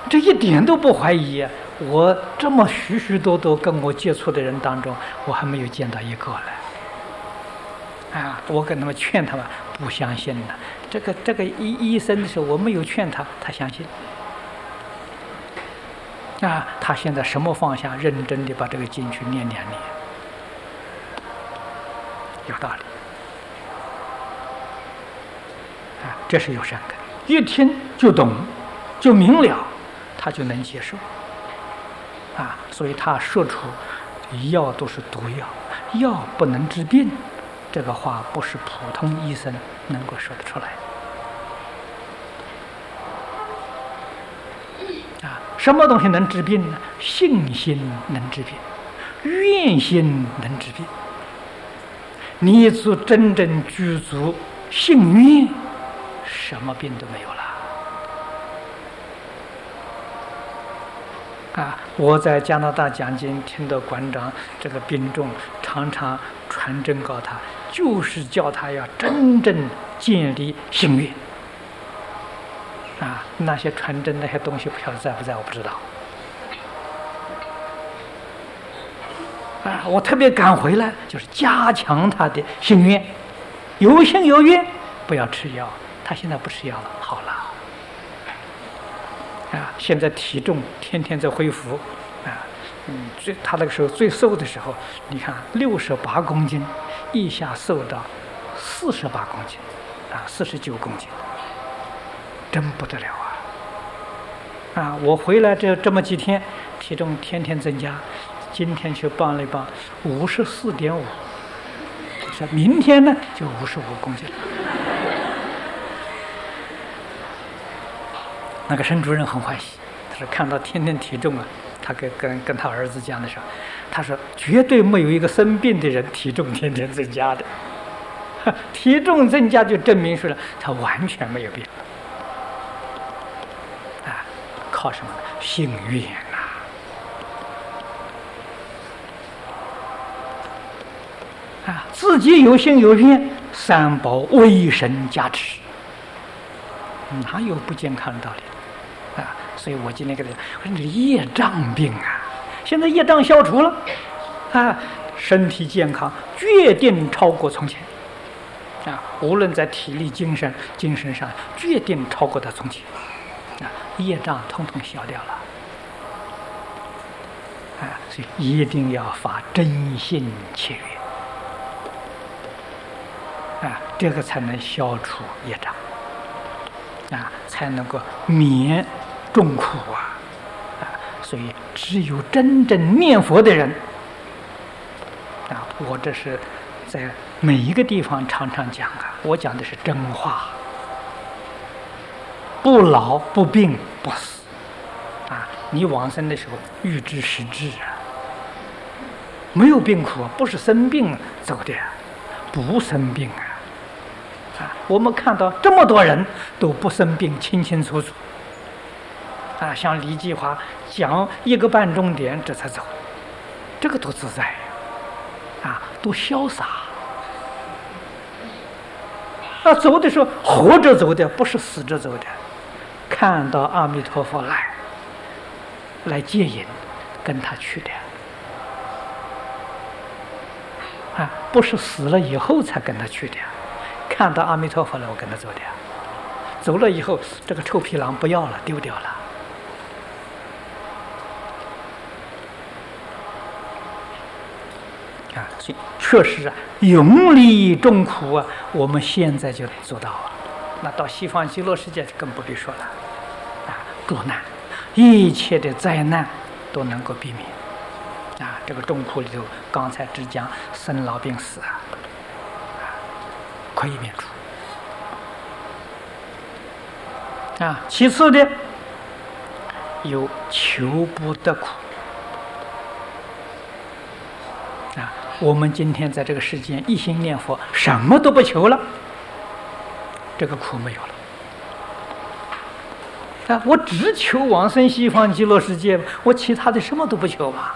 这一点都不怀疑。我这么许许多多跟我接触的人当中，我还没有见到一个来。我跟他们劝他们不相信呢。这个医生的时候，我没有劝他，他相信。他现在什么放下，认真的把这个经去念2年，有道理。这是有善根，一听就懂，就明了，他就能接受。所以他说出药都是毒药，药不能治病，这个话不是普通医生能够说得出来。什么东西能治病呢？信心能治病，愿心能治病。你只真正具足信愿，什么病都没有了。我在加拿大讲经，听到馆长这个病重，常常传真告他，就是叫他要真正建立信愿。那些传真那些东西不晓得在不在，我不知道。我特别赶回来，就是加强他的信愿，有信有愿，不要吃药。他现在不吃药了，好了。现在体重天天在恢复。他那个时候最瘦的时候，你看68公斤，一下瘦到48公斤，49公斤，真不得了我回来这么几天，体重天天增加，今天去磅了一磅，54.5，明天呢就55公斤了。那个沈主任很欢喜，他说看到天天体重他跟他儿子讲的时候，他说绝对没有一个生病的人体重天天增加的，体重增加就证明说了他完全没有病。靠什么？信愿自己有信有愿，三宝为神加持，哪有不健康的道理所以我今天跟他讲，我说你业障病现在业障消除了身体健康决定超过从前无论在体力、精神上，决定超过他从前业障统统消掉了所以一定要发真心切愿这个才能消除业障才能够免众苦所以只有真正念佛的人我这是在每一个地方常常讲我讲的是真话，不老不病不死你往生的时候预知实质没有病苦不是生病走的不生病我们看到这么多人都不生病，清清楚楚像李继华讲1个半钟点这才走，这个多自在多潇洒走的时候活着走的，不是死着走的，看到阿弥陀佛来接引，跟他去的不是死了以后才跟他去的，看到阿弥陀佛了我跟他走的，走了以后这个臭皮囊不要了，丢掉了所以确实永离众苦我们现在就做到了。那到西方极乐世界更不必说了作难，一切的灾难都能够避免这个众苦里头，刚才只讲生老病死可以免除其次的有求不得苦我们今天在这个世间一心念佛，什么都不求了，这个苦没有了我只求往生西方极乐世界，我其他的什么都不求嘛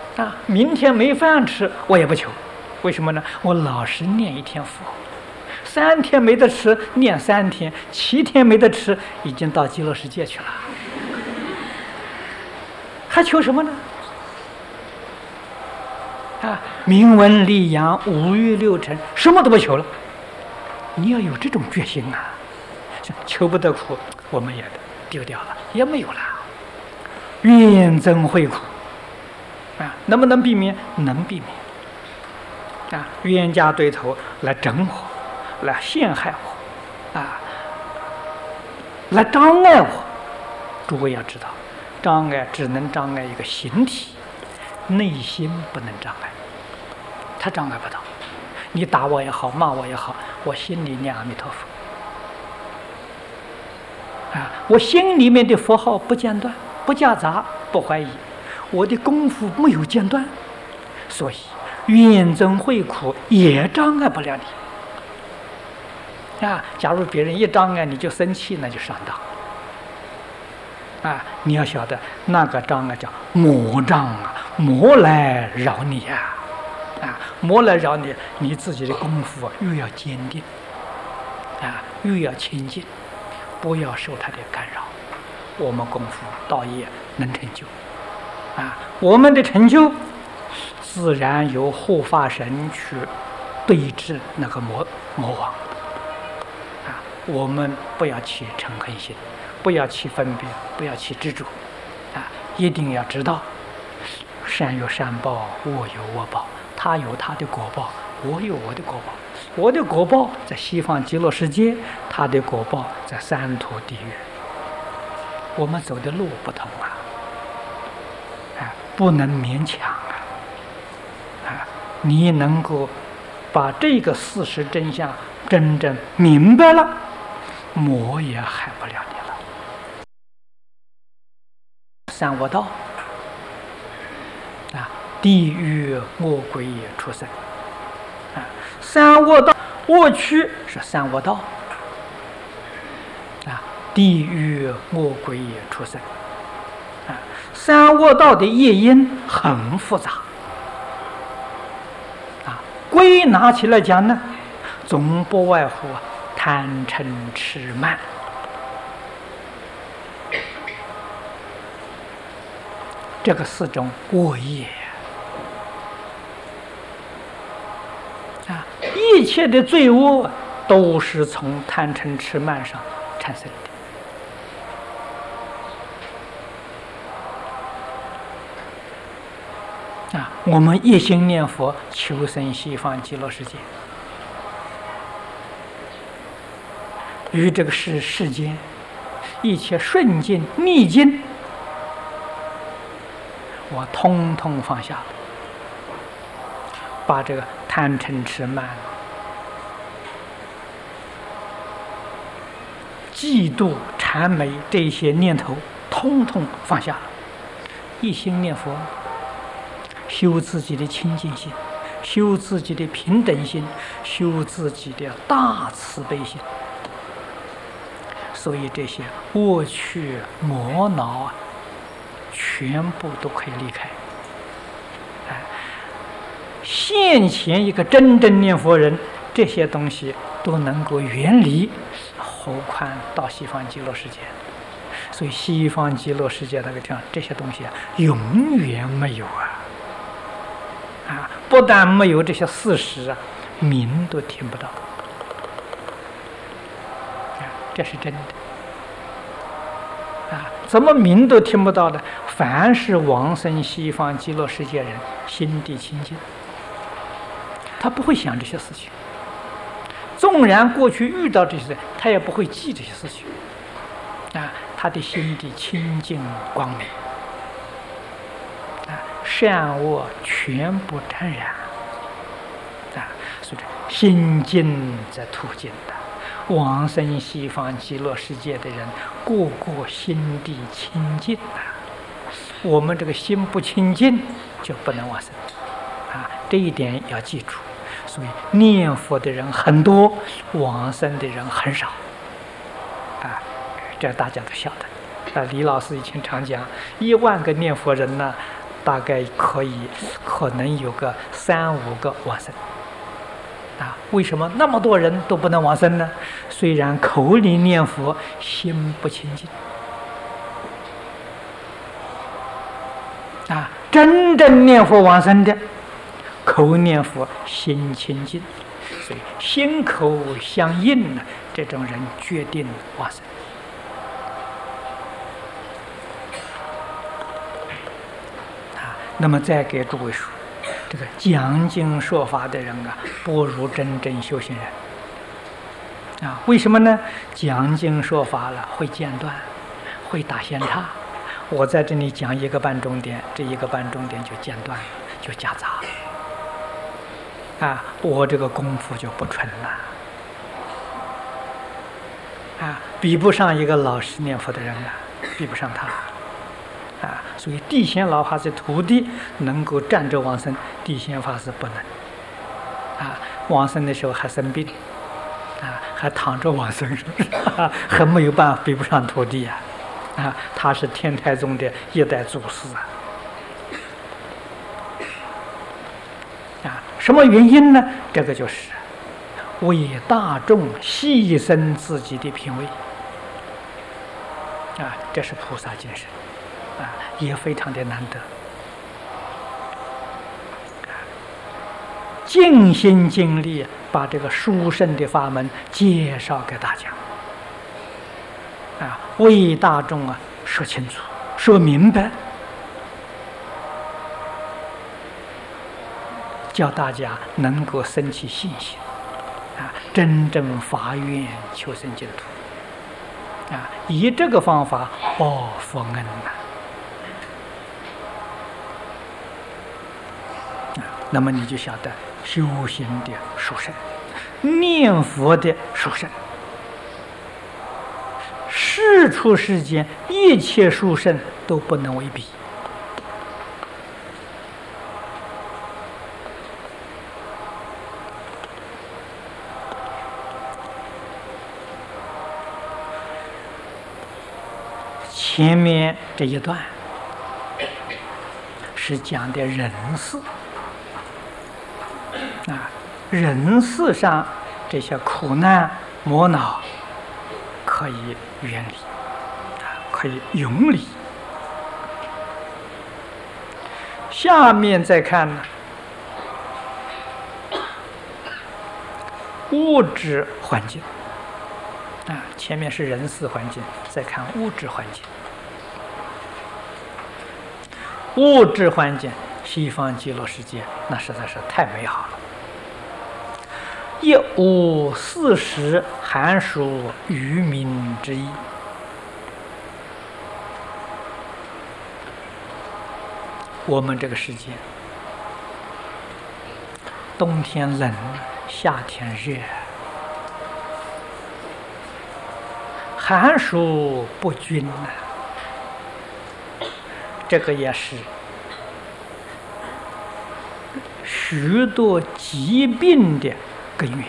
明天没饭吃我也不求，为什么呢？我老实念一天佛， 3天没得吃，念3天，7天没得吃，已经到极乐世界去了，还求什么呢？名闻利养，五欲六尘，什么都不求了。你要有这种决心啊！求不得苦，我们也丢掉了，也没有了。怨憎会苦能不能避免？能避免。冤家对头来整我，来陷害我，来障碍我。诸位要知道，障碍只能障碍一个形体，内心不能障碍，他障碍不到。你打我也好，骂我也好，我心里念阿弥陀佛。我心里面的佛号不间断，不夹杂，不怀疑，我的功夫没有间断，所以怨憎会苦也障碍不了你。假如别人一障碍你就生气，那就上当。你要晓得那个障碍叫魔障啊，魔来扰你魔来扰你，你自己的功夫越要坚定越要清净，不要受他的干扰，我们功夫道业能成就我们的成就自然由护法神去对治那个魔王我们不要起嗔恨心，不要起分别，不要起执着一定要知道善有善报，恶有恶报，他有他的果报，我有我的果报。我的果报在西方极乐世界，他的果报在三途地狱。我们走的路不同不能勉强你能够把这个事实真相真正明白了，魔也害不了你了。三恶道地狱恶鬼畜生三恶道，恶趣是三恶道地狱恶鬼畜生三恶道的业因很复杂归纳起来讲呢，总不外乎贪嗔痴慢这个4种恶业一切的罪恶都是从贪嗔痴慢上产生的我们一心念佛求生西方极乐世界，于这个世间一切顺境逆境我通通放下了，把这个贪嗔痴慢嫉妒谄媚这些念头通通放下了，一心念佛，修自己的清净心，修自己的平等心，修自己的大慈悲心。所以这些恶趣魔恼全部都可以离开。现前一个真正念佛人，这些东西都能够远离，何况到西方极乐世界？所以西方极乐世界那个地方，这些东西永远没有不但没有这些事实名都听不到这是真的怎么名都听不到的？凡是往生西方极乐世界人，心地清净，他不会想这些事情。纵然过去遇到这些，他也不会记这些事情他的心地清净光明善恶全部沾染所以心净则土净的。往生西方极乐世界的人，个个心地清净我们这个心不清净，就不能往生这一点要记住。所以念佛的人很多，往生的人很少这大家都晓得李老师以前常讲，1万个念佛人呢，大概可能有个3、5个往生为什么那么多人都不能往生呢？虽然口里念佛，心不清净。真正念佛往生的，口念佛，心清净，所以心口相应呢，这种人决定往生。那么再给诸位说，这个讲经说法的人不如真正修行人。为什么呢？讲经说法了，会间断，会打闲岔。我在这里讲1个半钟点，这1个半钟点就间断了，就夹杂了。我这个功夫就不纯了。比不上一个老实念佛的人比不上他。所以地仙老法师徒弟能够站着往生，地仙法师不能。往生的时候还生病，还躺着往生，很没有办法，比不上徒弟他是天台宗的一代祖师什么原因呢？这个就是为大众牺牲自己的品位这是菩萨精神也非常的难得。尽心尽力把这个殊胜的法门介绍给大家为大众说清楚，说明白，叫大家能够生起信心真正发愿求生净土以这个方法报佛恩那么你就晓得修行的殊胜，念佛的殊胜，世出世间一切殊胜都不能为比。前面这一段是讲的人事人事上这些苦难磨恼可以远离可以永离。下面再看呢，物质环境前面是人事环境，再看物质环境。物质环境，西方极乐世界那实在是太美好了，一无40寒暑渔民之意。我们这个世界，冬天冷，夏天热，寒暑不均这个也是许多疾病的根源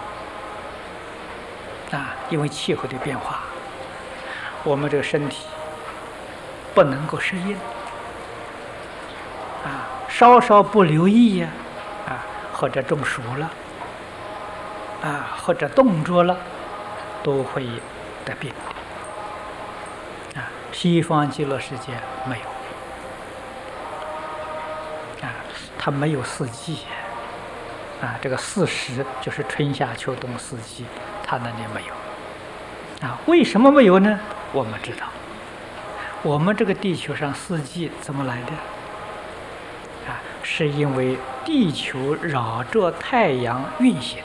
因为气候的变化，我们这个身体不能够适应稍稍不留意或者中暑了或者冻着了，都会得病西方极乐世界没有它没有四季这个40就是春夏秋冬四季，它那里没有为什么没有呢？我们知道，我们这个地球上四季怎么来的是因为地球绕着太阳运行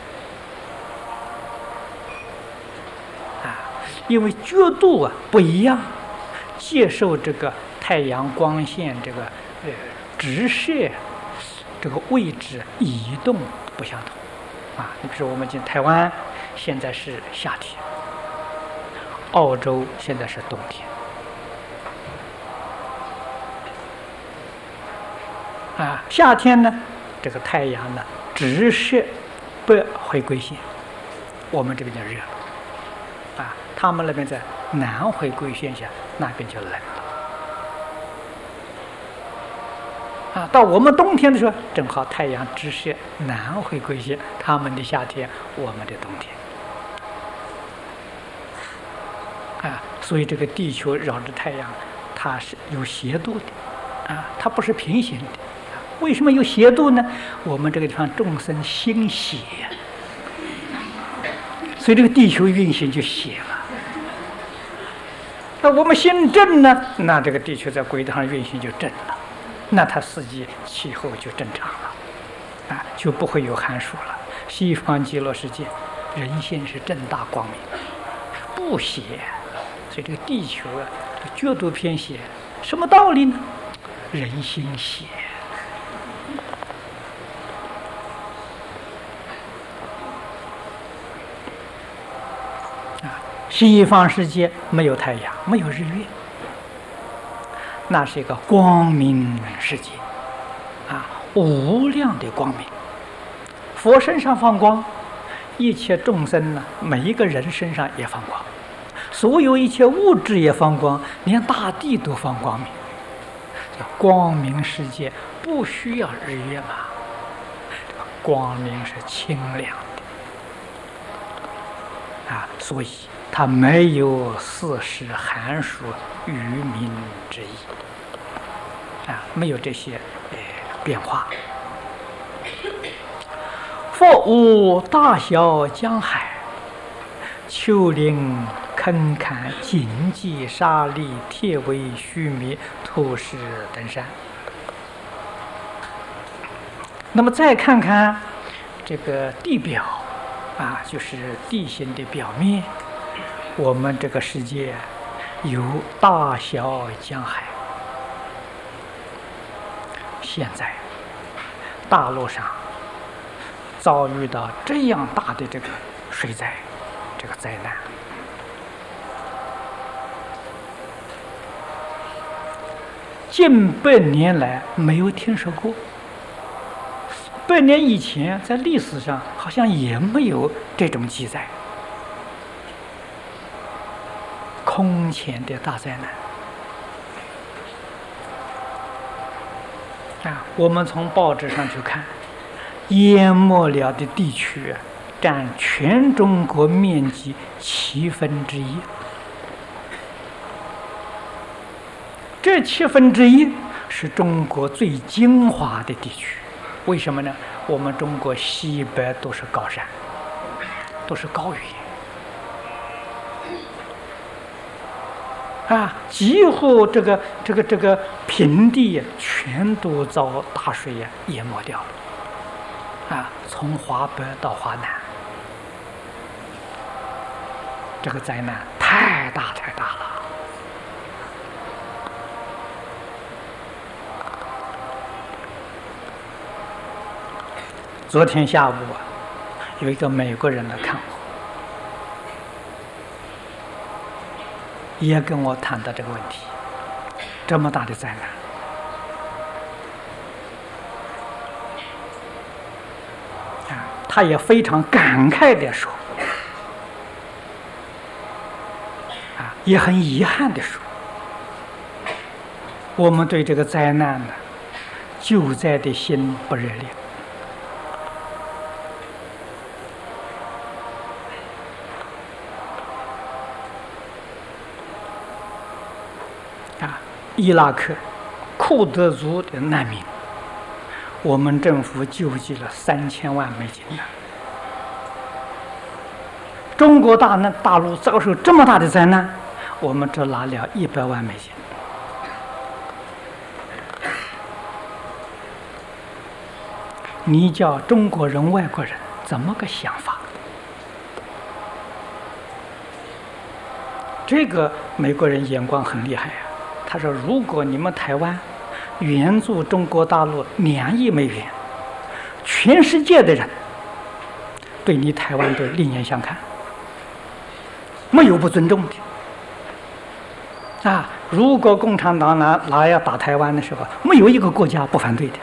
因为角度不一样，接受这个太阳光线这个直射这个位置移动不相同你比如说我们进台湾现在是夏天，澳洲现在是冬天夏天呢，这个太阳呢直射北回归线，我们这边就热他们那边在南回归线下，那边就冷到我们冬天的时候，正好太阳直射南回归线，他们的夏天，我们的冬天。所以这个地球绕着太阳，它是有斜度的，它不是平行的。为什么有斜度呢？我们这个地方众生心邪，所以这个地球运行就斜了。那我们心正呢，那这个地球在轨道上运行就正了，那它四季气候就正常了，就不会有寒暑了。西方极乐世界，人心是正大光明，不邪。所以这个地球角度偏斜，什么道理呢？人心邪。西方世界没有太阳，没有日月，那是一个光明世界，无量的光明。佛身上放光，一切众生呢，每一个人身上也放光。所有一切物质也放光，连大地都放光明。光明世界不需要日月嘛？光明是清凉的，所以它没有四时寒暑雨明之意，没有这些变化。佛无大小江海，丘陵坑坎荆棘沙砾铁围须弥土石登山。那么再看看这个地表，就是地形的表面，我们这个世界有大小江海。现在大陆上遭遇到这样大的这个水灾，这个灾难，近100年来没有听说过。100年以前，在历史上好像也没有这种记载。空前的大灾难我们从报纸上去看，淹没了的地区占全中国面积1/7。这1/7是中国最精华的地区。为什么呢？我们中国西北都是高山，都是高原，几乎这个平地全都遭大水淹没掉了，从华北到华南，这个灾难太大了。昨天下午有一个美国人来看我，也跟我谈到这个问题，这么大的灾难，他也非常感慨地说，也很遗憾地说，我们对这个灾难呢，救灾的心不热烈。伊拉克库德族的难民，我们政府救济了3000万美金呢。中国大陆遭受这么大的灾难，我们只拿了100万美金。你叫中国人、外国人怎么个想法？这个美国人眼光很厉害他说：“如果你们台湾援助中国大陆2亿美元，全世界的人对你台湾都另眼相看，没有不尊重的。如果共产党拿要打台湾的时候，没有一个国家不反对的。”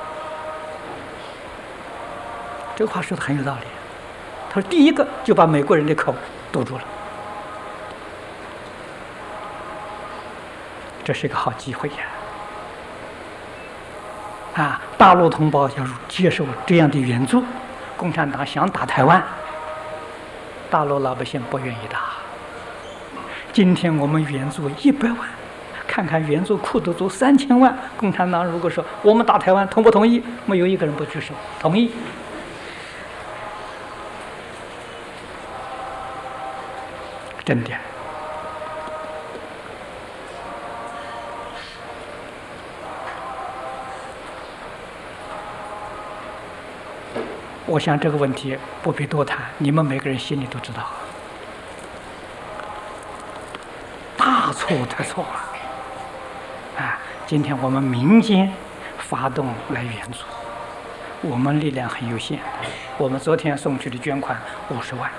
这个话说的很有道理。他说：“第一个就把美国人的口堵住了。”这是一个好机会大陆同胞要接受这样的援助，共产党想打台湾，大陆老百姓不愿意打。今天我们援助100万，看看援助库都足3000万，共产党如果说我们打台湾，同不同意？没有一个人不举手同意。真的。我想这个问题不必多谈，你们每个人心里都知道，大错特错了。今天我们民间发动来援助，我们力量很有限，我们昨天送去的捐款50万。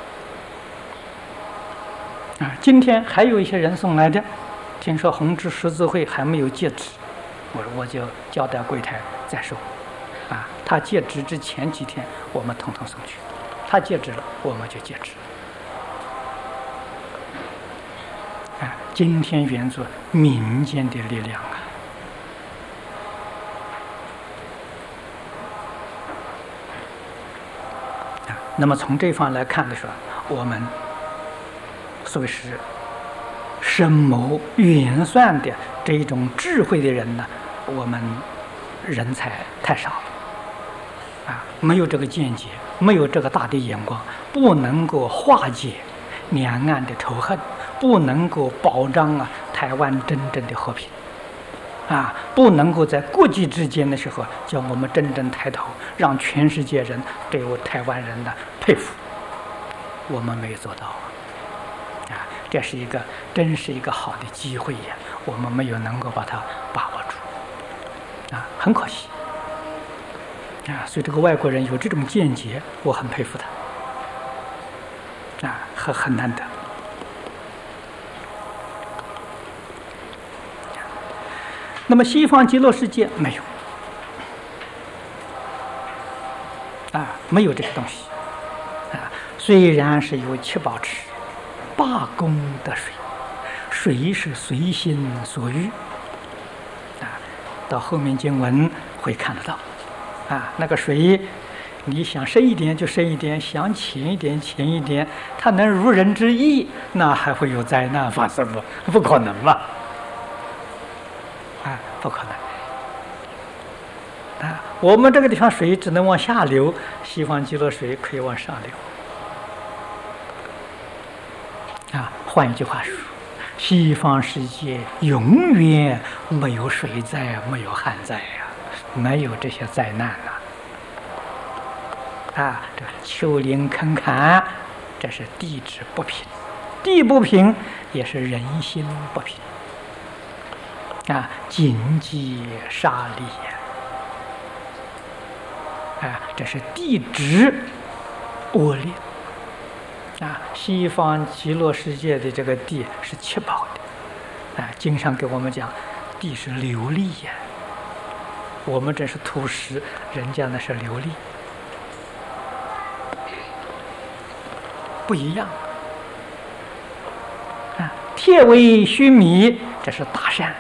今天还有一些人送来的，听说红十字会还没有截止，我就交代柜台再收。他截止之前几天，我们统统送去；他截止了，我们就截止。今天援助民间的力量那么从这方来看的时候，我们所谓是深谋远算的这一种智慧的人呢，我们人才太少了。没有这个见解，没有这个大的眼光，不能够化解两岸的仇恨，不能够保障台湾真正的和平，不能够在国际之间的时候叫我们真正抬头，让全世界人对我台湾人的佩服，我们没有做到这是一个真是一个好的机会呀，我们没有能够把它把握住，很可惜。所以这个外国人有这种见解，我很佩服他，很难得。那么西方极乐世界没有，没有这个东西，虽然是有7宝池，8功德水，水是随心所欲，到后面经文会看得到。那个水，你想深一点就深一点，想浅一点浅一点，它能如人之意，那还会有灾难发生吗？不可能嘛！不可能。我们这个地方水只能往下流，西方极乐水可以往上流。换一句话说，西方世界永远没有水灾，没有旱灾没有这些灾难这丘陵坎坎，这是地质不平，地不平也是人心不平荆棘沙砾这是地质恶劣西方极乐世界的这个地是7宝的经上给我们讲，地是流利我们这是土石，人家那是流利，不一样铁为须弥，这是大山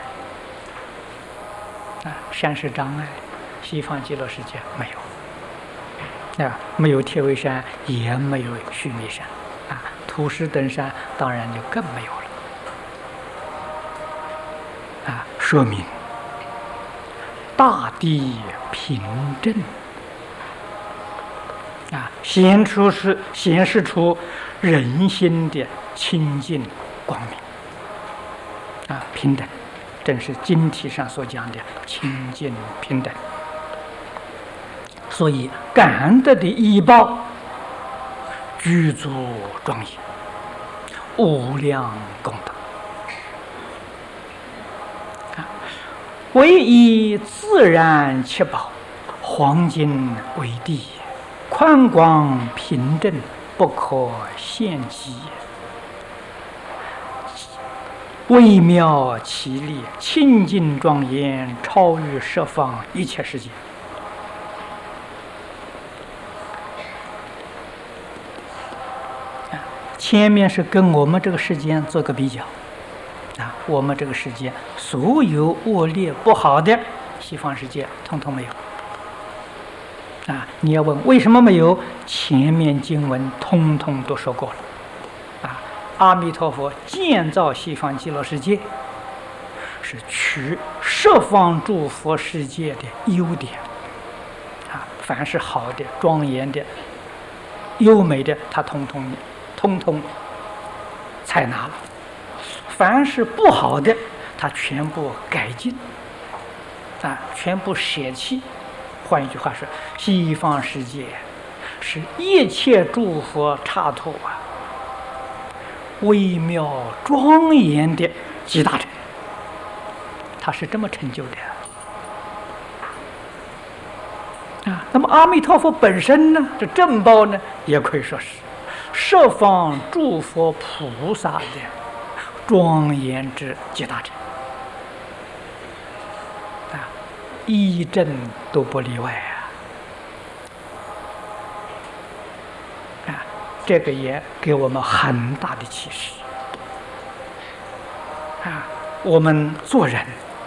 山是障碍，西方极乐世界没有没有铁围山，也没有须弥山土石等山当然就更没有了说明大地平正显示出人心的清净光明平等，正是经题上所讲的清净平等。所以感德的依报具足庄严，无量功德唯以自然7宝，黄金为地，宽广平正，不可限极，微妙奇丽，清净庄严，超越十方一切世界。前面是跟我们这个世间做个比较我们这个世界所有恶劣不好的西方世界通通没有。你要问为什么没有？前面经文通通都说过了。阿弥陀佛建造西方极乐世界，是取十方诸佛世界的优点。凡是好的、庄严的、优美的，他通通采纳了；凡是不好的，他全部改进，全部舍弃。换一句话说，西方世界是一切诸佛刹土微妙庄严的集大成，他是这么成就的。那么阿弥陀佛本身呢，这正报呢，也可以说是十方诸佛菩萨的庄严之集大成，一正都不例外这个也给我们很大的启示我们做人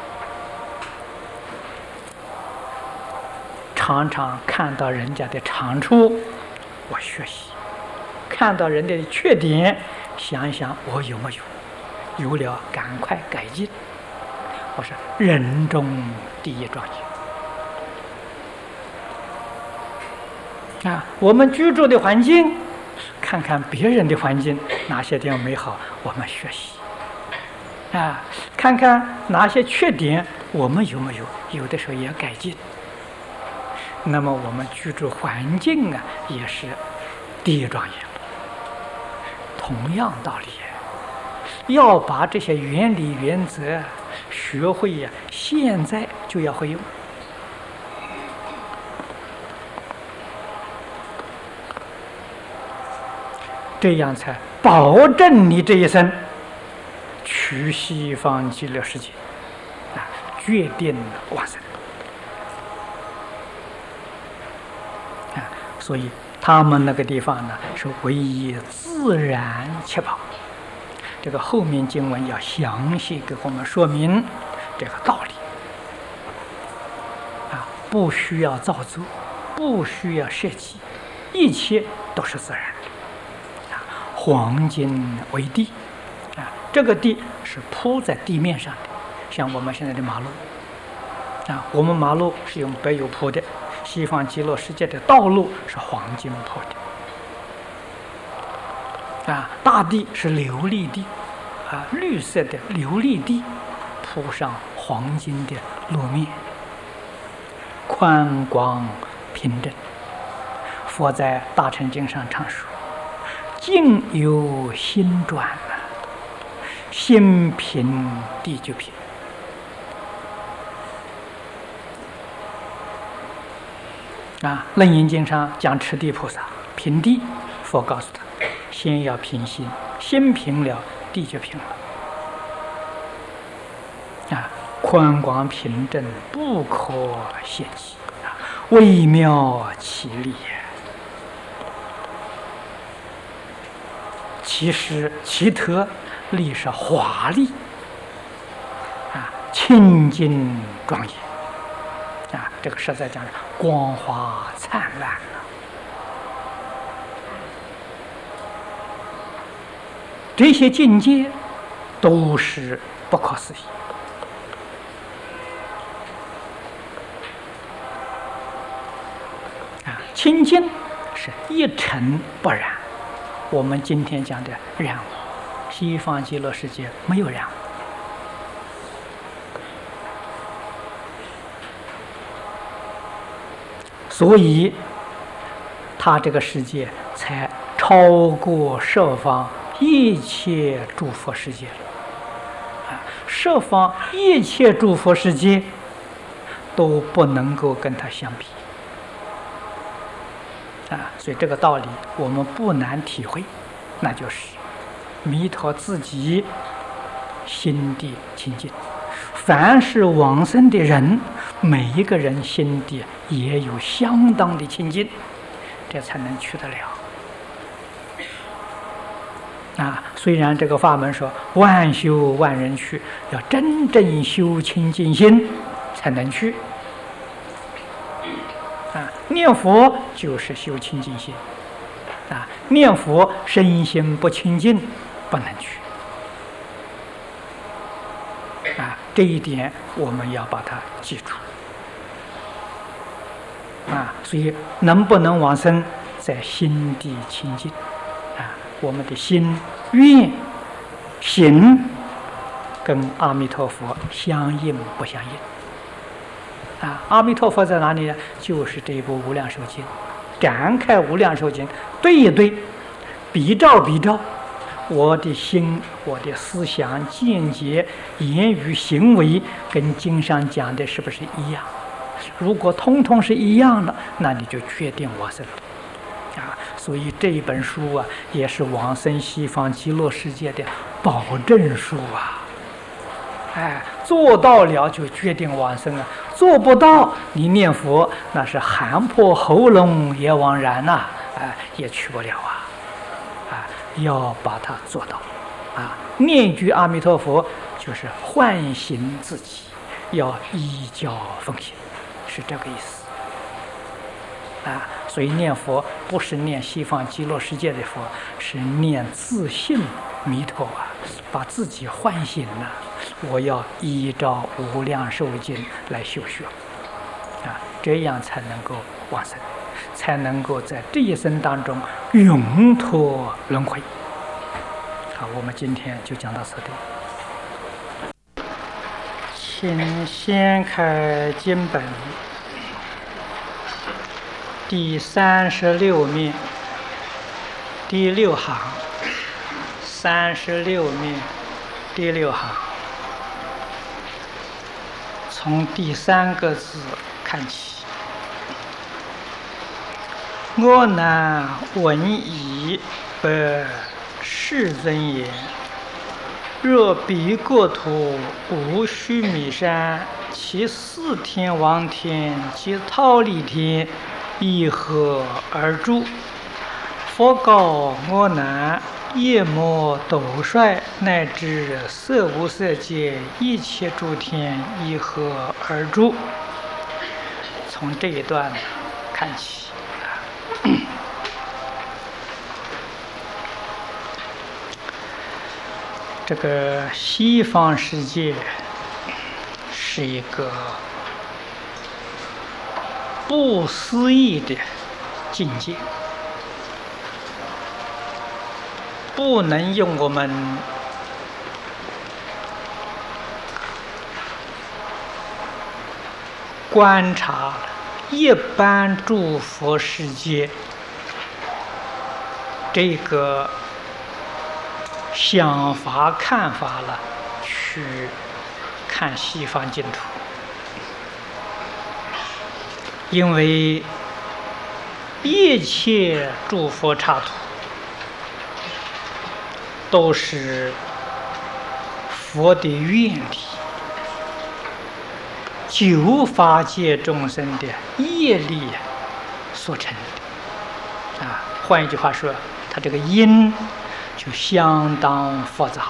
常常看到人家的长处，我学习；看到人家的缺点，想一想我有没有，有了赶快改进。我说人中第一庄严我们居住的环境，看看别人的环境哪些地方美好，我们学习看看哪些缺点我们有没有，有的时候也改进。那么我们居住环境也是第一庄严。同样道理，要把这些原理原则学会现在就要会用。这样才保证你这一生去西方极乐世界决定往生所以他们那个地方呢，是唯一自然七宝。这个后面经文要详细给我们说明这个道理不需要造作，不需要设计，一切都是自然的黄金为地这个地是铺在地面上的，像我们现在的马路我们马路是用柏油铺的，西方极乐世界的道路是黄金铺的大地是琉璃地绿色的琉璃地，铺上黄金的路面，宽广平整。佛在大乘经上常说，境由心转心平地就平楞严经上讲持地菩萨平地，佛告诉他先要平心，心平了地就平了宽广平正，不可限计微妙其理其实其特力是华丽清净庄严这个实在讲光华灿烂这些境界都是不可思议清净是一尘不染，我们今天讲的染污，西方极乐世界没有染污所以他这个世界才超过十方一切诸佛世界十方一切诸佛世界都不能够跟他相比所以这个道理我们不难体会，那就是弥陀自己心地清净，凡是往生的人，每一个人心地也有相当的清净，这才能去得了虽然这个法门说万修万人去，要真正修清净心才能去念佛就是修清净心啊，念佛身心不清净不能去啊，这一点我们要把它记住啊。所以能不能往生，在心地清净啊，我们的心愿行跟阿弥陀佛相应不相应啊？阿弥陀佛在哪里呢？就是这一部《无量寿经》，展开《无量寿经》，对一对，比照比照，我的心、我的思想、见解、言语、行为，跟经上讲的是不是一样？如果通通是一样的，那你就确定往生了啊！所以这一本书啊，也是往生西方极乐世界的保证书啊！哎，做到了就决定往生啊，做不到，你念佛那是喊破喉咙也枉然呐，哎，也去不了啊！啊，要把它做到啊！念一句阿弥陀佛，就是唤醒自己，要依教奉行，是这个意思啊！所以念佛不是念西方极乐世界的佛，是念自性弥陀啊，把自己唤醒了。我要依照无量寿经来修学啊，这样才能够往生，才能够在这一生当中永脱轮回。好，我们今天就讲到此地。请掀开经本第36面第6行，36面第6行，从第3个字看起。我乃闻已，不世尊言：若彼国土无须弥山，其4天王天及忉利天，以何而住？佛告我乃：夜摩斗率，乃至色无色界一切诸天，以何而住？从这一段看起，这个西方世界是一个不思议的境界，不能用我们观察一般诸佛世界这个想法看法了去看西方净土，因为一切诸佛刹土都是佛的愿力，九法界众生的业力所成的啊。换一句话说，它这个因就相当复杂。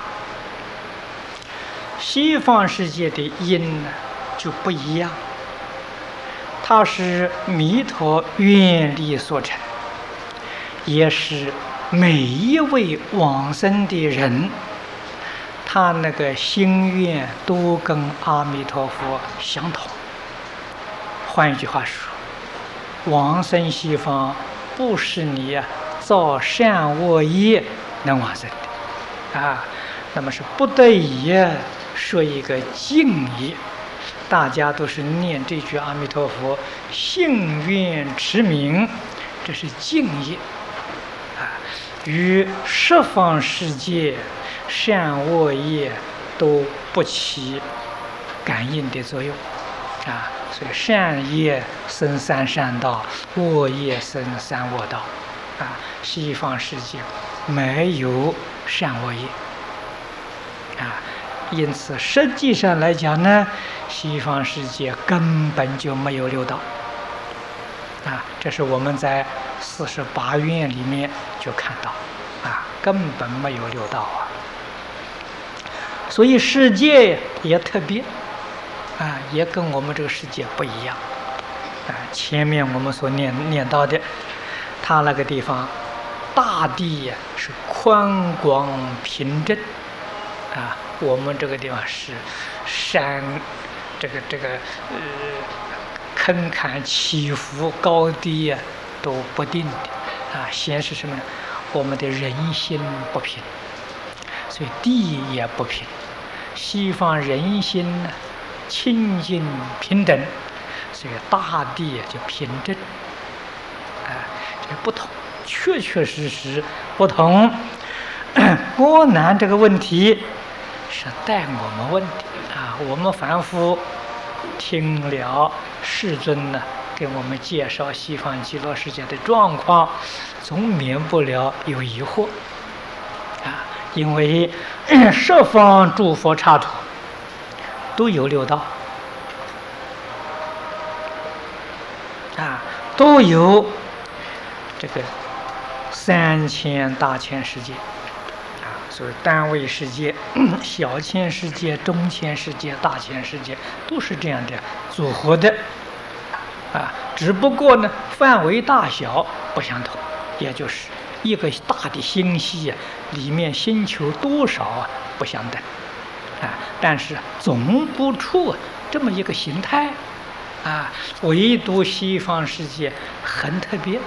西方世界的因呢就不一样，它是弥陀愿力所成，也是每一位往生的人，他那个心愿都跟阿弥陀佛相同。换一句话说，往生西方不是你造善恶业能往生的啊，那么是不得已说一个敬业，大家都是念这句阿弥陀佛，信愿持名，这是敬业啊，与十方世界善恶业都不起感应的作用啊，所以善业生三善道，恶业生三恶道啊。西方世界没有善恶业啊，因此实际上来讲呢，西方世界根本就没有六道啊，这是我们在48愿里面就看到啊，根本没有六道啊。所以世界也特别啊，也跟我们这个世界不一样前面我们所念到的，他那个地方大地是宽广平正，我们这个地方是山，坑坎起伏高低都不定的显示什么呢？我们的人心不平，所以地也不平。西方人心呢清净平等，所以大地就平正。这个不同，确确实实不同。阿难这个问题是带我们问的我们凡夫听了世尊呢给我们介绍西方极乐世界的状况，总免不了有疑惑因为十方诸佛刹土都有六道都有这个3000大千世界所以单位世界、小千世界、中千世界、大千世界都是这样的组合的只不过呢范围大小不相同，也就是一个大的星系里面星球多少不相等但是总不出这么一个形态唯独西方世界很特别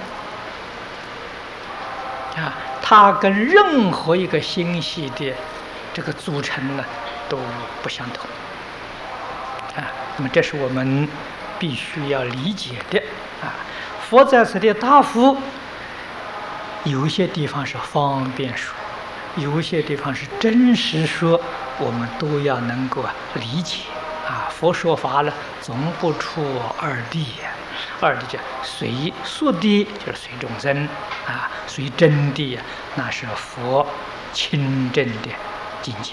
它跟任何一个星系的这个组成呢都不相同那么这是我们必须要理解的佛在此地答复，有些地方是方便说，有些地方是真实说，我们都要能够理解佛说法呢总不出二谛二谛随速谛就是随众生随真谛那是佛亲证的境界。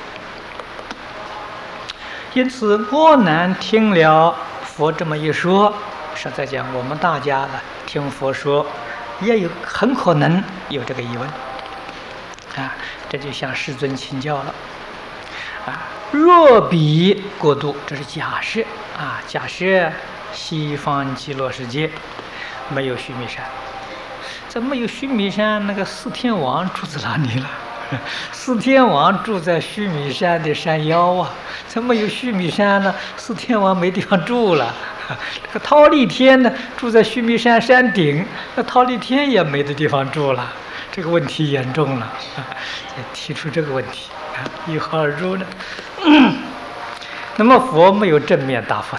因此阿难听了佛这么一说，实在讲我们大家呢听佛说也有很可能有这个疑问这就向世尊请教了若彼国度，这是假设假设西方极乐世界没有须弥山，怎么有须弥山？那个四天王住在哪里了？四天王住在须弥山的山腰怎么有须弥山呢？四天王没地方住了。这个忉利天呢住在须弥山山顶，那忉利天也没的地方住了，这个问题严重了提出这个问题于何而入呢？那么佛没有正面答复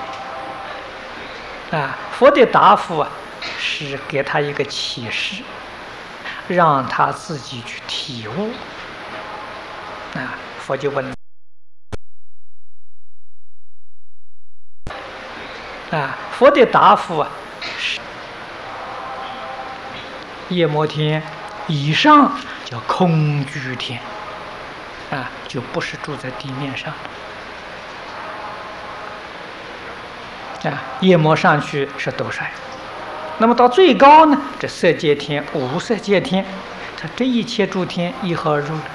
他佛的答复是给他一个启示，让他自己去体悟佛就问佛的答复是夜摩天以上叫空居天就不是住在地面上夜摩上去是斗率，那么到最高呢这色界天无色界天，它这一切诸天一何而入呢？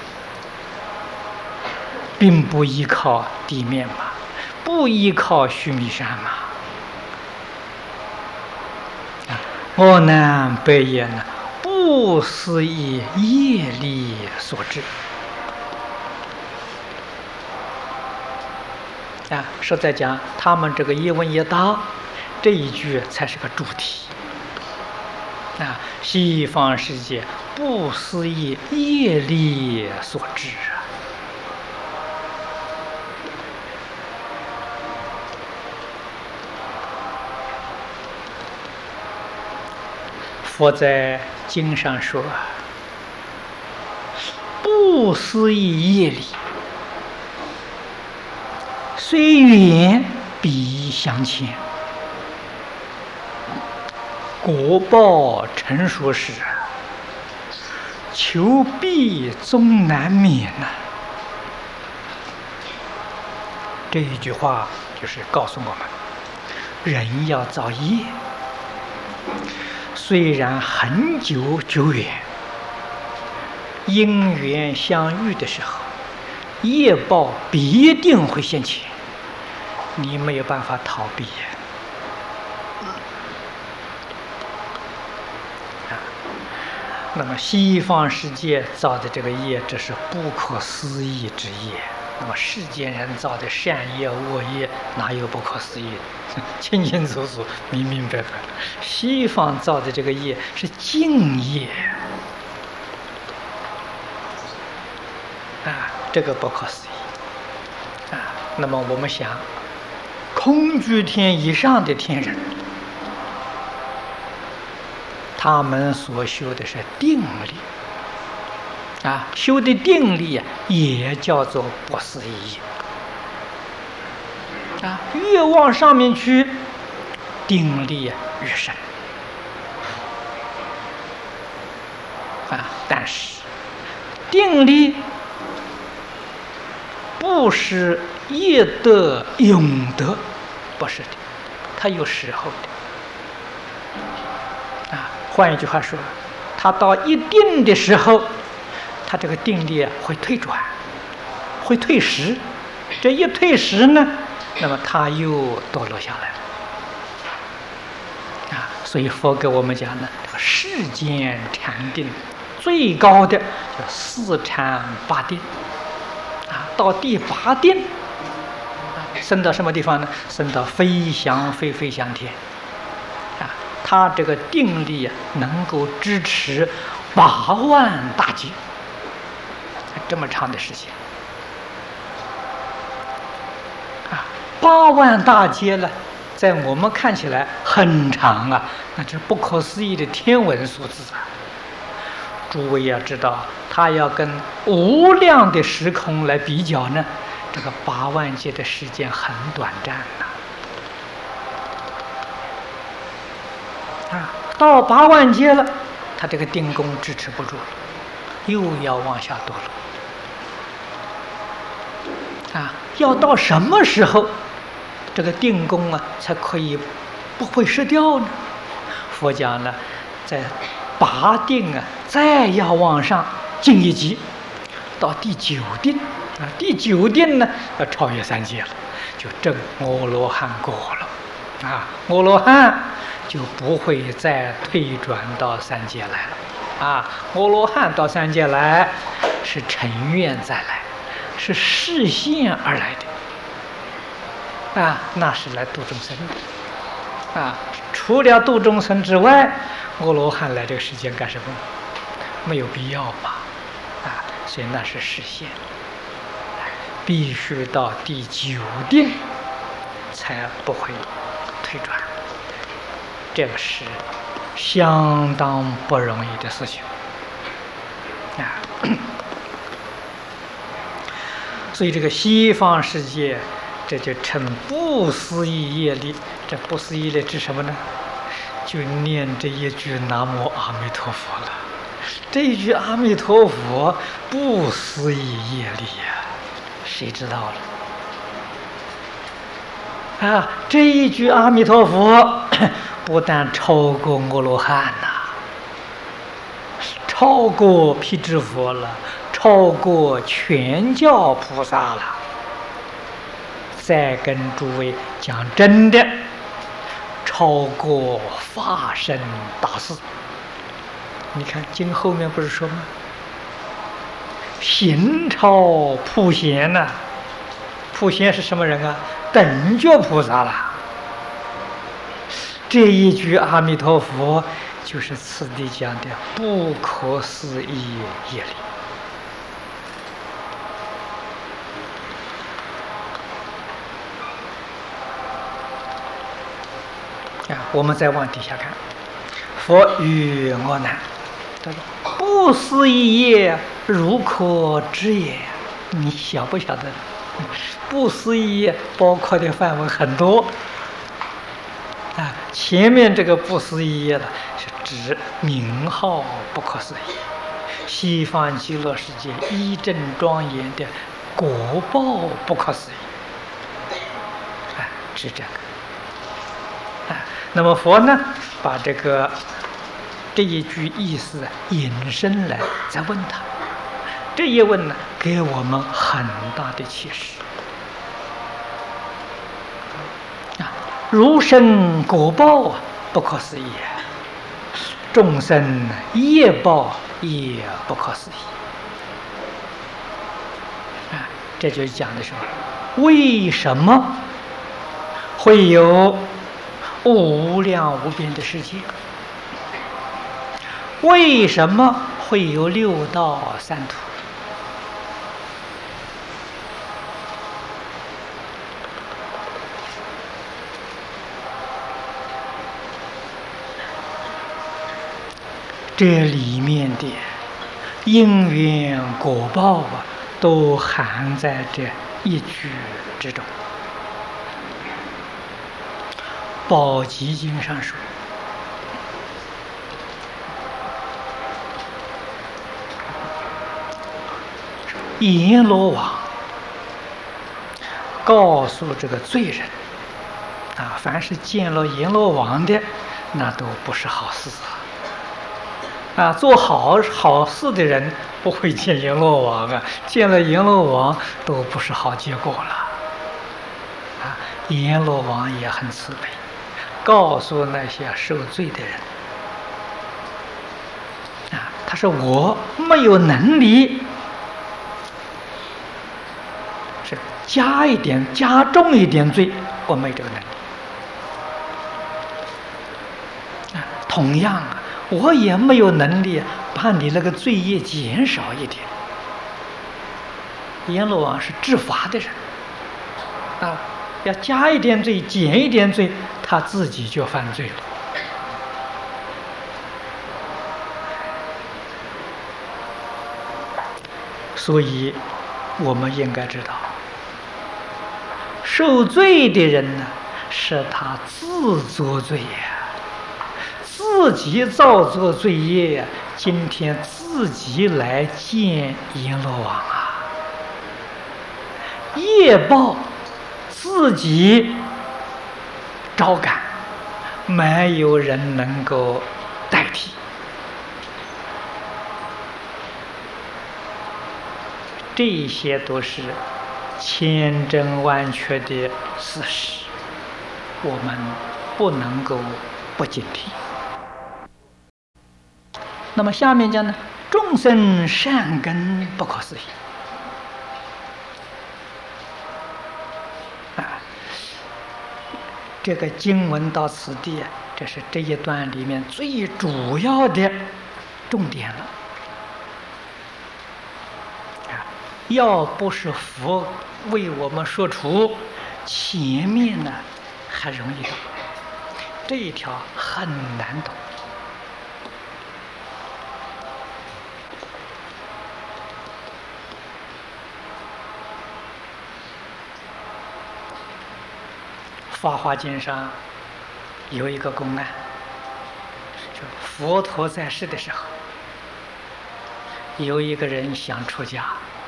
并不依靠地面嘛，不依靠须弥山嘛阿难白言呢，不思议业力所致实在讲他们这个一问一答这一句才是个主题西方世界不思议业力所致佛在经上说不思议业力虽远必相牵，果报成熟时求必终难免这一句话就是告诉我们，人要造业，虽然很久久远，因缘相遇的时候，业报必定会现前，你没有办法逃避那么西方世界造的这个业，这是不可思议之业。那么世间人造的善业恶业，哪有不可思议的？清清楚楚、明明白白。西方造的这个业是净业啊，这个不可思议啊。那么我们想，空居天以上的天人，他们所修的是定力啊，修的定力啊，也叫做不思议啊。越往上面去，定力越深啊。但是定力不是业德永德，不是的，它有时候的啊。换一句话说，它到一定的时候，它这个定力会退转，会退时。这一退时呢，那么它又堕落下来了啊。所以佛给我们讲呢，这个世间禅定最高的叫四禅八定啊，到第八定升到什么地方呢？升到飞翔天啊。它这个定力能够支持8万大劫，这么长的时间啊，8万大劫了，在我们看起来很长啊，那是不可思议的天文数字啊。诸位要知道，它要跟无量的时空来比较呢，这个8万劫的时间很短暂啊，到8万劫了，他这个定功支持不住了，又要往下堕落啊。要到什么时候这个定功啊才可以不会失掉呢？佛讲了，在8定啊，再要往上进一级，到第9定啊，第9定呢要超越3界了，就证阿罗汉果了啊。阿罗汉就不会再退转到3界来了啊。阿罗汉到3界来是成愿再来，是示现而来的啊，那是来度众生的啊。除了度众生之外，阿罗汉来这个世间干什么？没有必要吧啊。所以那是示现，必须到第9定才不会退转，这个是相当不容易的事情啊。所以这个西方世界，这就称不思议业力。这不思议力指什么呢？就念这一句南无阿弥陀佛了。这一句阿弥陀佛不思议业力呀，谁知道了啊？这一句阿弥陀佛不但超过阿罗汉呐，超过辟支佛了，超过全教菩萨了。再跟诸位讲真的，超过法身大士。你看经后面不是说吗？行超普贤呐，普贤是什么人啊？等觉菩萨了。这一句阿弥陀佛就是此地讲的不可思议业力啊。我们再往底下看，佛语阿难，不思议业如可知也。你晓不晓得？不思议业包括的范围很多啊。前面这个不思议业呢，是指名号不可思议，西方极乐世界一正庄严的果报不可思议啊，指这个啊。那么佛呢，把这一句意思引申来再问他，这一问呢，给我们很大的启示啊。如生果报啊，不可思议。 众生业报也不可思议。啊，这就是讲的说，为什么会有无量无边的世界？为什么会有六道三途？这里面的因缘果报啊，都含在这一句之中。宝积经上说，阎罗王告诉这个罪人啊，凡是见了阎罗王的，那都不是好事啊！做好事的人不会见阎罗王啊，见了阎罗王都不是好结果了啊！阎罗王也很慈悲，告诉那些受罪的人啊，他说我没有能力是加重一点罪，我没这个能力啊。同样啊，我也没有能力把你那个罪业减少一点。阎罗王是治罚的人啊，要加一点罪，减一点罪，他自己就犯罪了。所以，我们应该知道，受罪的人呢，是他自作罪呀。自己造作罪业，今天自己来见阎罗王啊！业报自己招感，没有人能够代替。这些都是千真万确的事实，我们不能够不警惕。那么下面讲呢，众生善根不可思议啊！这个经文到此地，这是这一段里面最主要的重点了啊！要不是佛为我们说出，前面呢还容易懂，这一条很难懂。《法华经》上有一个公案，就佛陀在世的时候，有一个人想出家，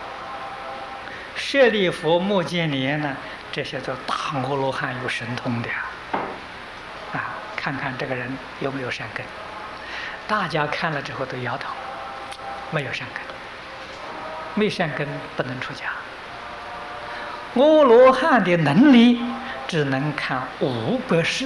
舍利弗、目犍连呢，这些都大阿罗汉有神通的啊，看看这个人有没有善根。大家看了之后都摇头，没有善根，没善根不能出家。阿罗汉的能力只能看500世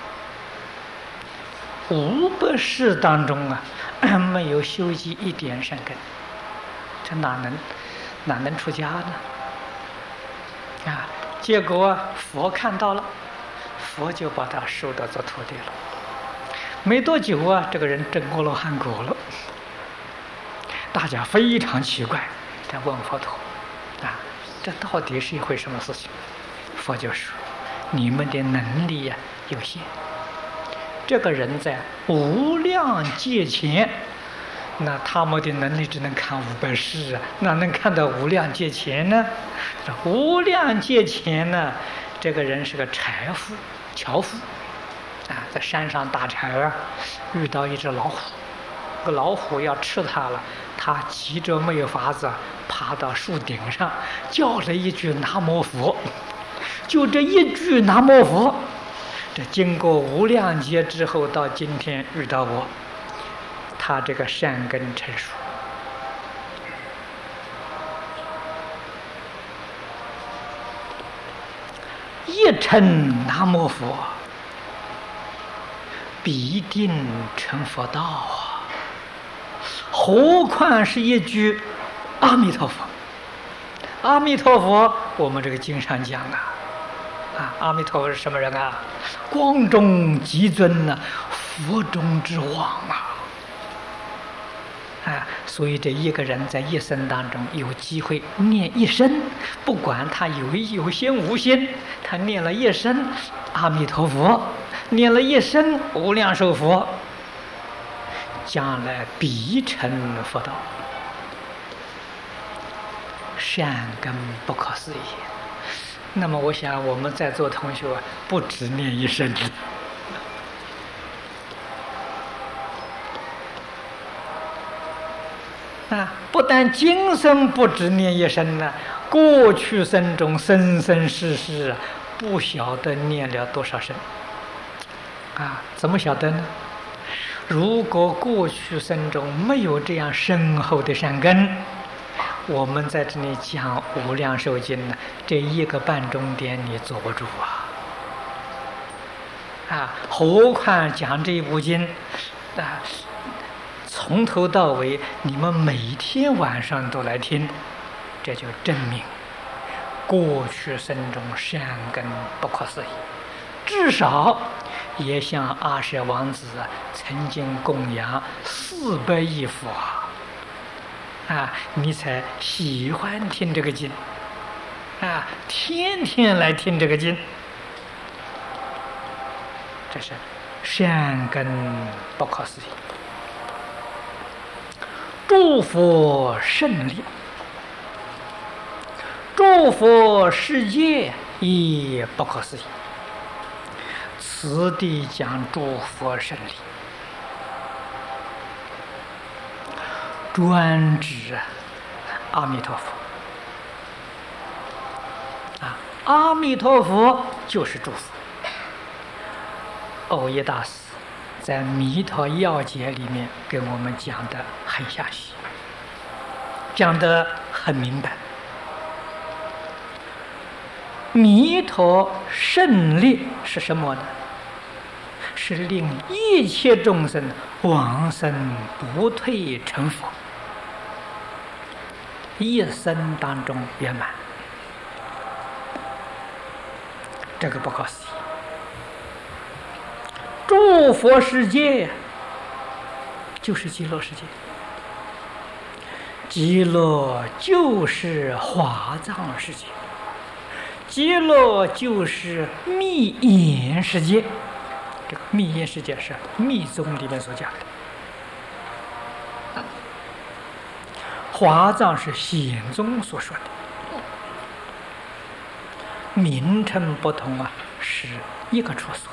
，500世当中啊，没有修习一点善根，这哪能出家呢？啊！结果佛看到了，佛就把他收到做徒弟了。没多久啊，这个人证阿罗汉果了。大家非常奇怪，在问佛陀啊，这到底是一回什么事情？佛就说，你们的能力呀有限，这个人在无量劫前，那他们的能力只能看500世啊，哪能看到无量劫前呢？无量劫前呢，这个人是个樵夫啊，在山上打柴啊，遇到一只老虎，这个老虎要吃他了，他急着没有法子，爬到树顶上叫了一句南无佛。就这一句南无佛，这经过无量劫之后，到今天遇到我，他这个善根成熟。一称南无佛， 必定成佛道啊！何况是一句阿弥陀佛。阿弥陀佛，我们这个经上讲阿弥陀佛是什么人啊？光中极尊呐，佛中之王所以这一个人在一生当中有机会念一生，不管他有心无心，他念了一生阿弥陀佛，念了一生无量寿佛，将来必成佛道。善根不可思议。那么我想我们在座同学不止念一生不但今生不止念一生呢，过去生中生生世世不晓得念了多少生怎么晓得呢？如果过去生中没有这样深厚的善根，我们在这里讲无量寿经呢，这1个半钟点你坐不住何况讲这部经从头到尾你们每天晚上都来听，这就证明过去生中善根不可思议，至少也像阿舍王子曾经供养400亿佛你才喜欢听这个经天天来听这个经，这是善根不可思议。诸佛胜利，诸佛世界亦不可思议。此地讲诸佛胜利，专指阿弥陀佛阿弥陀佛就是诸佛。藕益大师在《弥陀要解》里面跟我们讲的很详细，讲得很明白。弥陀胜利是什么呢？是令一切众生往生不退成佛，一生当中圆满，这个不可思议。诸佛世界就是极乐世界，极乐就是华藏世界，极乐就是密言世界。这个密言世界是密宗里面所讲的，华藏是显宗所说的，名称不同是一个处所。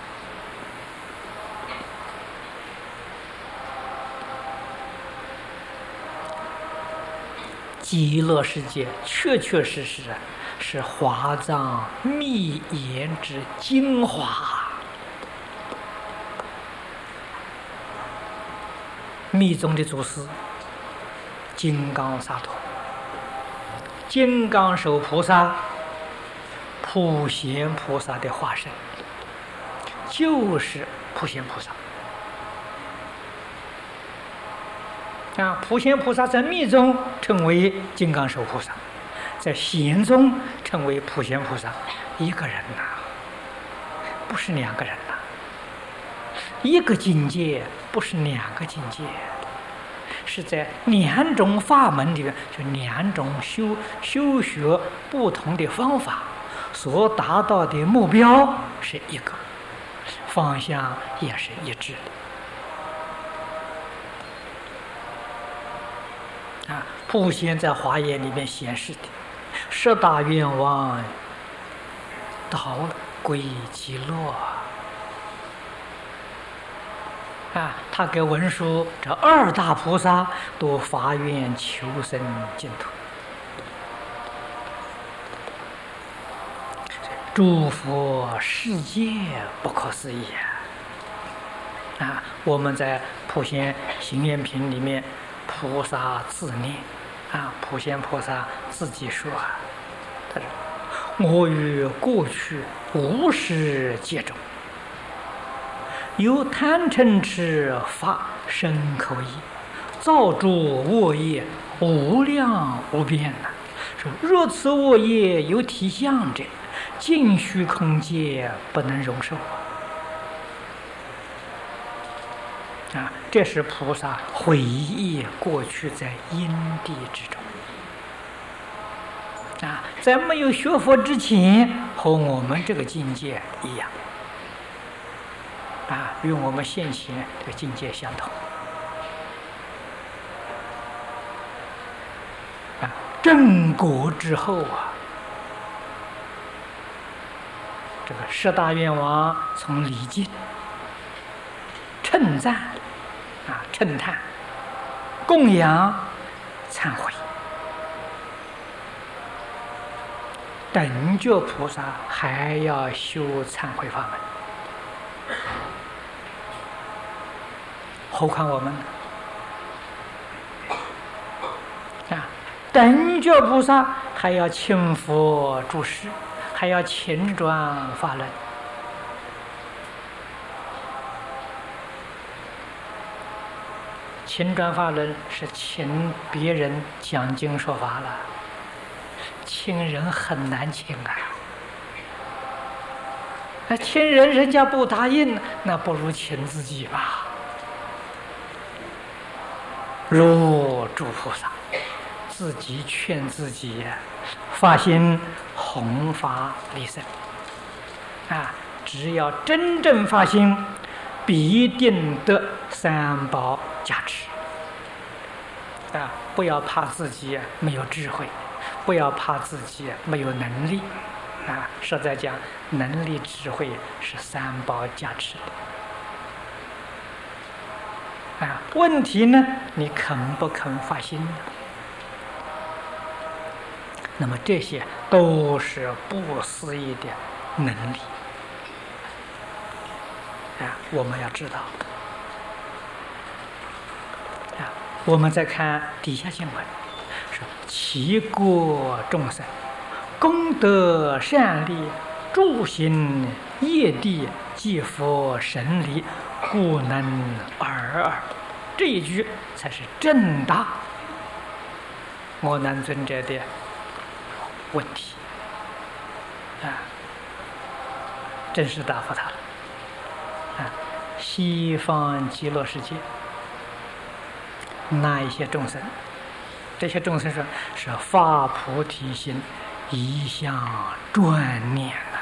极乐世界确确实实是华藏密言之精华。密宗的祖师金刚萨埵、金刚手菩萨、普贤菩萨的化身，就是普贤菩萨。普贤菩萨在密宗称为金刚手菩萨，在显宗称为普贤菩萨。一个人不是2个人一个境界不是2个境界，是在2种法门里面，就2种修学不同的方法所达到的目标是一个，方向也是一致的。普贤在华严里面显示的10大愿望到了归极乐他给文殊这2大菩萨都发愿求生净土。诸佛世界不可思议我们在普贤行愿品里面，菩萨自念普贤菩萨自己说他说：“我于过去50劫中， 由贪嗔痴发生口意，造诸恶业无量无边呐。说若此恶业有体相者，尽虚空界不能容受啊！这是菩萨回忆过去在因地之中啊，在没有学佛之前，和我们这个境界一样啊，与我们现前这个境界相同啊。正果之后啊，这个十大愿王从礼敬、称赞啊、称叹、供养、忏悔，等觉菩萨还要修忏悔法门，何况我们呢？啊，等觉菩萨还要请佛住世，还要请转法轮。请转法轮是请别人讲经说法了，请人很难请啊。那请人人家不答应，那不如请自己吧。如诸菩萨自己劝自己发心弘法利生啊，只要真正发心，必定得三宝加持啊！不要怕自己没有智慧，不要怕自己没有能力啊！实在讲，能力、智慧是三宝加持的啊。问题呢，你肯不肯发心呢？那么这些都是不思议的能力啊！我们要知道。我们再看底下经文，说其国众生功德善利，诸行业地，即佛神力，故能尔。这一句才是正答我南尊者的问题啊，真是答复他了啊！西方极乐世界。那一些众生，这些众生是发菩提心，一向专念呐。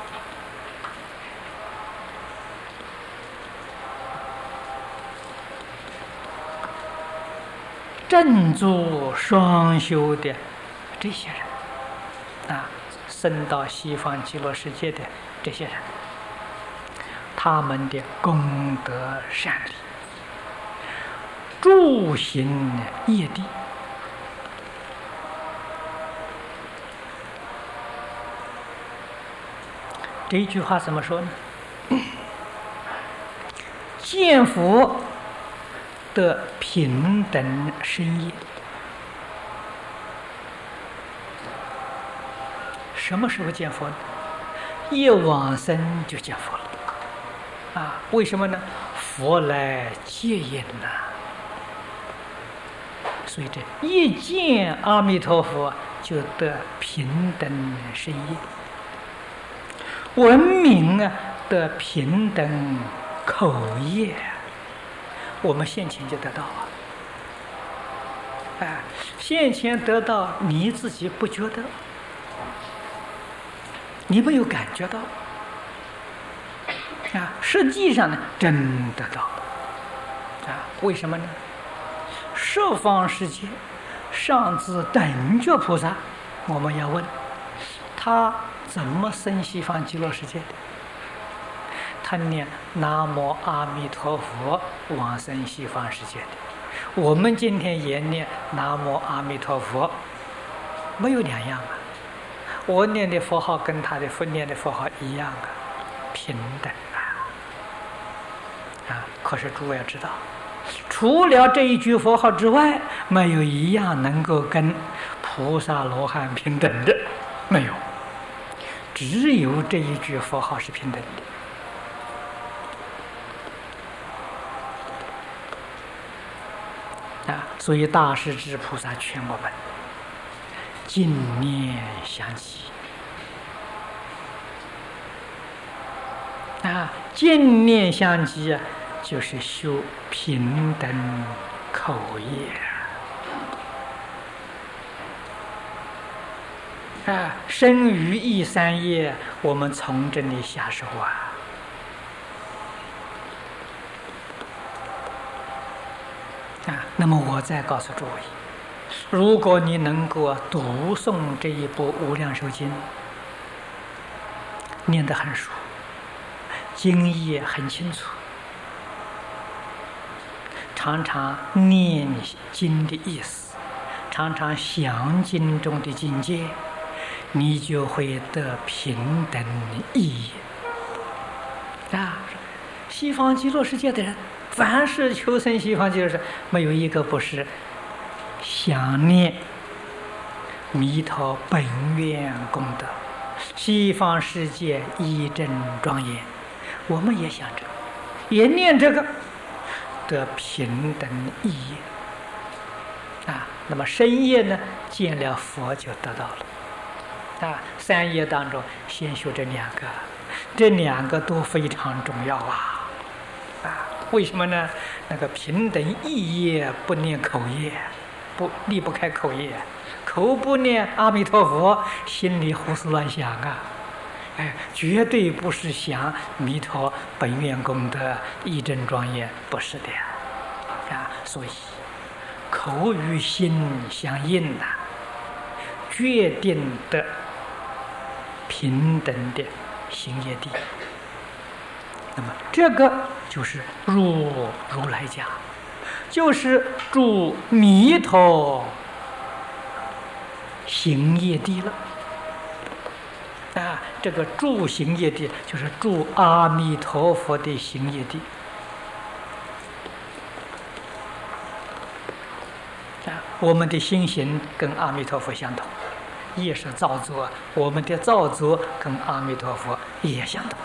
正坐双修的这些人啊，升到西方极乐世界的这些人，他们的功德善利，诸行业地，这一句话怎么说呢？见佛的平等身业，什么时候见佛呢？一往生就见佛了啊！为什么呢？佛来接引呐。所以这一见阿弥陀佛就得平等身业，闻名啊得平等口业，我们现前就得到啊！现前得到你自己不觉得，你没有感觉到啊！实际上呢，真得到啊！为什么呢？十方世界上至等觉菩萨，我们要问他怎么生西方极乐世界的？他念南无阿弥陀佛往生西方世界的。我们今天也念南无阿弥陀佛，没有两样啊。我念的佛号跟他的念的佛号一样啊，平等啊！可是诸位要知道，除了这一句佛号之外，没有一样能够跟菩萨罗汉平等的，没有，只有这一句佛号是平等所以大势至菩萨劝我们净念相继净念相继就是修平等口业生于意三业，我们从这里下手那么我再告诉诸位，如果你能够读诵这一部《无量寿经》，念得很熟，经义很清楚，常常念经的意思，常常想经中的境界，你就会得平等意义西方极乐世界的人，凡是求生西方极乐世界，没有一个不是想念弥陀本愿功德，西方世界一真庄严。我们也想着，也念这个得平等意义那么深夜呢，见了佛就得到了三业当中先修这两个，这两个都非常重要为什么呢？那个平等意业不念口业，离不开口业，口不念阿弥陀佛，心里胡思乱想绝对不是想弥陀本愿功德一真庄严，不是的所以口与心相应决定的平等的行业地。那么这个就是入如来家，就是住弥陀行业地了这个住行业地就是住阿弥陀佛的行业地我们的心行跟阿弥陀佛相同，也是造作，我们的造作跟阿弥陀佛也相同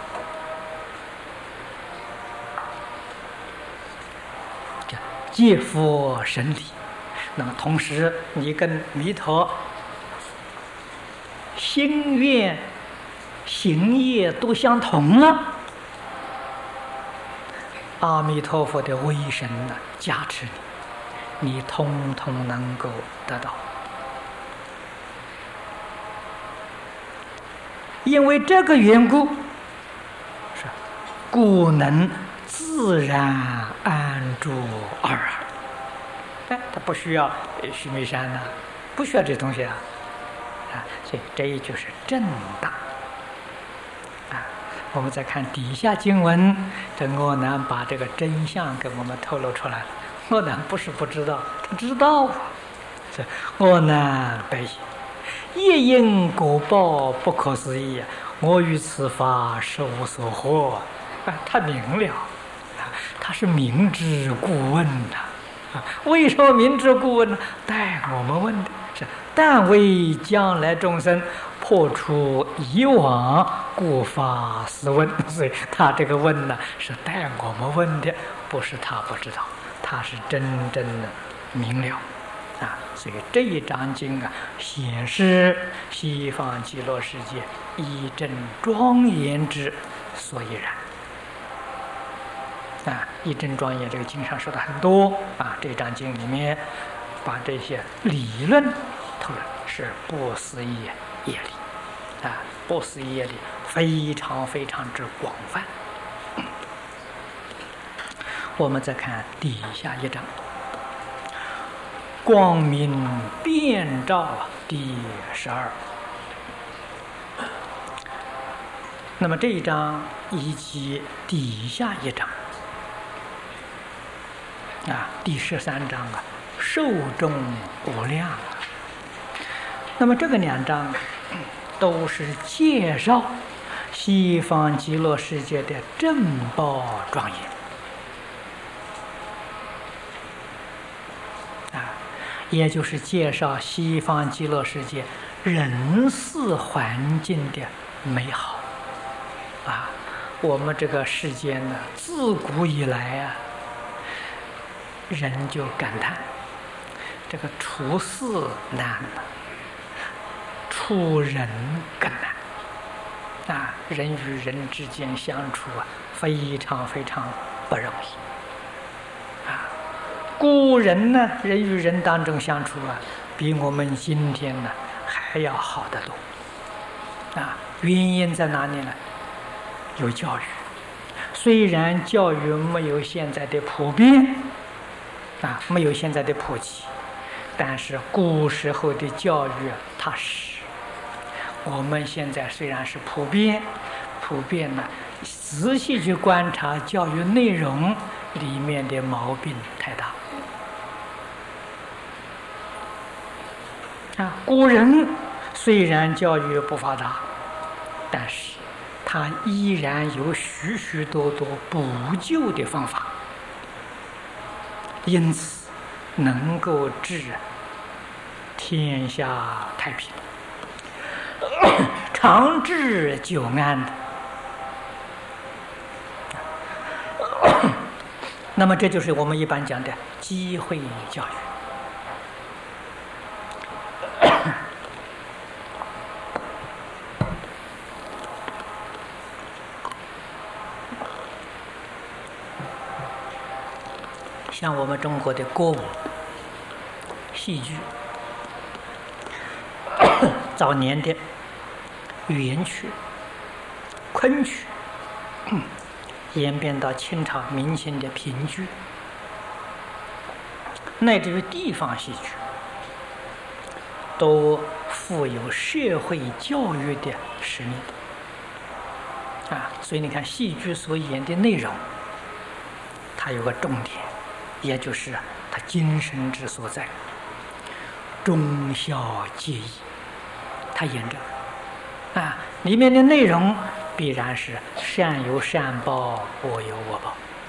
借佛神理。那么同时你跟弥陀心愿行业都相同了，阿弥陀佛的威神加持你通通能够得到。因为这个缘故，故能自然安住耳他不需要须弥山不需要这东西所以这也就是正大我们再看底下经文，这阿难把这个真相给我们透露出来了。阿难不是不知道，他知道这阿难白言，业因果报不可思议我于此法实无所获他明了他是明知故问为什么明知故问呢？待我们问的是但为将来众生破除以往故发斯问，所以他这个问呢是待我们问的，不是他不知道，他是真正的明了所以这一章经显示西方极乐世界一真庄严之所以然一真庄严这个经上说的很多这章经里面把这些理论透了，是不思议业力不思议业力非常非常之广泛。我们再看底下一章，光明遍照第12。那么这一章以及底下一章第13章寿终无量那么这个两章都是介绍西方极乐世界的正报庄严也就是介绍西方极乐世界人世环境的美好我们这个世间呢，自古以来人就感叹这个处事难，处人更难啊！人与人之间相处啊，非常非常不容易啊！古人呢，人与人当中相处啊，比我们今天呢还要好得多啊！原因在哪里呢？有教育，虽然教育没有现在的普遍啊，没有现在的普及，但是古时候的教育踏实。我们现在虽然是普遍呢，仔细去观察教育内容里面的毛病太大啊。古人虽然教育不发达，但是他依然有许许多多补救的方法，因此能够治天下太平，长治久安的。那么这就是我们一般讲的机会教育。像我们中国的歌舞、戏剧，早年的元曲、昆曲，演变到清朝明清的评剧，乃至于地方戏曲，都富有社会教育的使命啊。所以你看，戏剧所演的内容，它有个重点，也就是它精神之所在，忠孝节义，它演这个啊，里面的内容必然是善有善报，恶有恶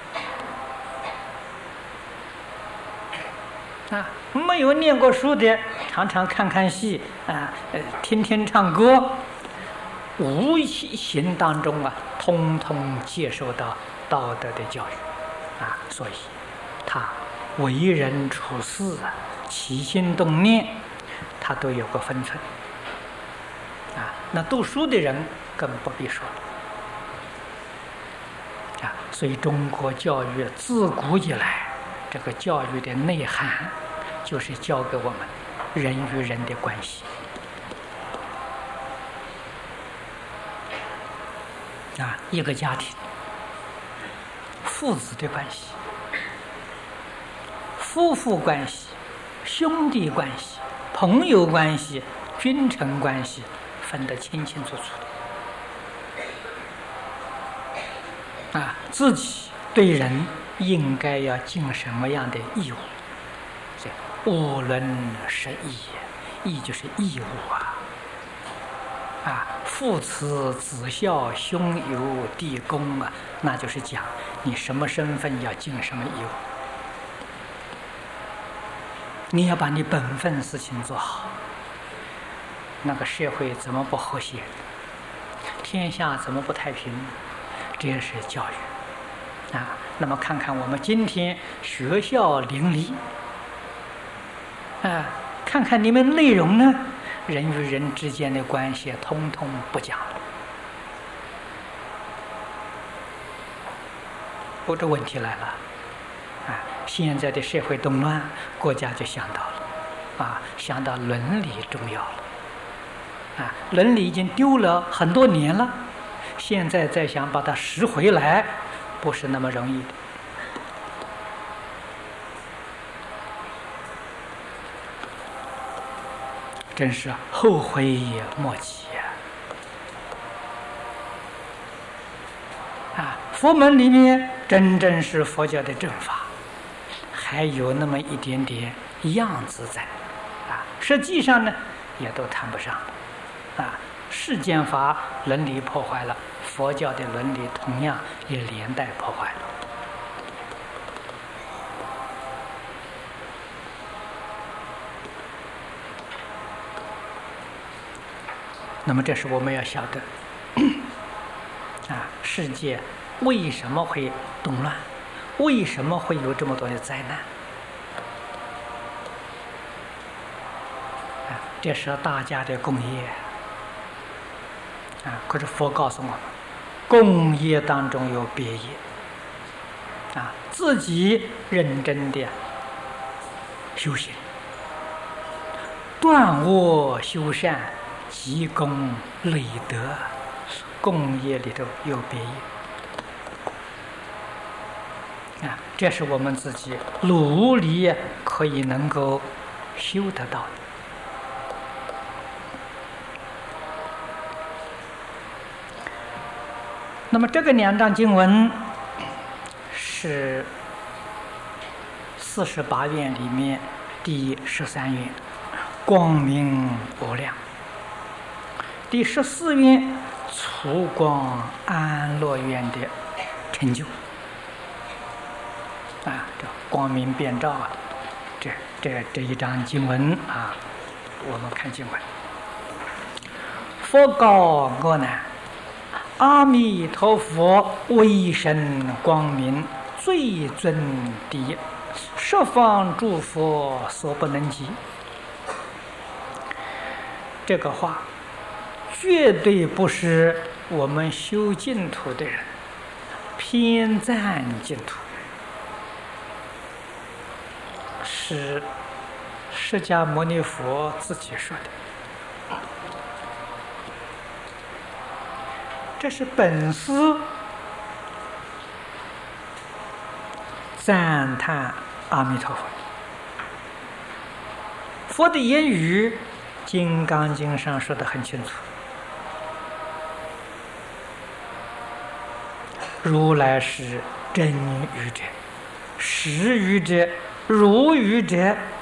报啊。没有念过书的，常常看看戏啊，听听唱歌，无形当中啊，通通接受到道德的教育啊。所以他为人处事啊，起心动念，他都有个分寸啊。那读书的人更不必说了啊。所以中国教育自古以来，这个教育的内涵就是教给我们人与人的关系啊，一个家庭父子的关系、夫妇关系、兄弟关系、朋友关系、君臣关系，分得清清楚楚啊。自己对人应该要尽什么样的义务？物论是义，义就是义务啊！父慈子孝，兄友弟恭啊，那就是讲你什么身份要尽什么义务。你要把你本分事情做好，那个社会怎么不和谐？天下怎么不太平？这是教育啊。那么看看我们今天学校邻里啊，看看你们内容呢，人与人之间的关系通通不讲了。这问题来了啊！现在的社会动乱，国家就想到了啊，想到伦理重要了啊，伦理已经丢了很多年了，现在再想把它拾回来，不是那么容易的。真是后悔莫及啊！佛门里面真正是佛教的正法，还有那么一点点样子在啊，实际上呢也都谈不上啊。世间法伦理破坏了，佛教的伦理同样也连带破坏了。那么这是我们要晓得啊，世界为什么会动乱，为什么会有这么多的灾难这是大家的共业啊。可是佛告诉我们，共业当中有别业啊，自己认真的修行，断恶修善，积功累德，共业里头有别业啊，这是我们自己努力可以能够修得到的。那么这个2章经文是48愿里面第13愿，光明无量；第14愿，粗光安乐愿的成就。啊，这光明遍照啊，这一章经文啊，我们看经文。佛告阿难：阿弥陀佛威神光明，最尊第一，十方诸佛所不能及。这个话绝对不是我们修净土的人偏赞净土，是释迦牟尼佛自己说的。这是本师赞叹阿弥陀佛。佛的言语，《金刚经》上说得很清楚：如来是真语者，实语者，如语者，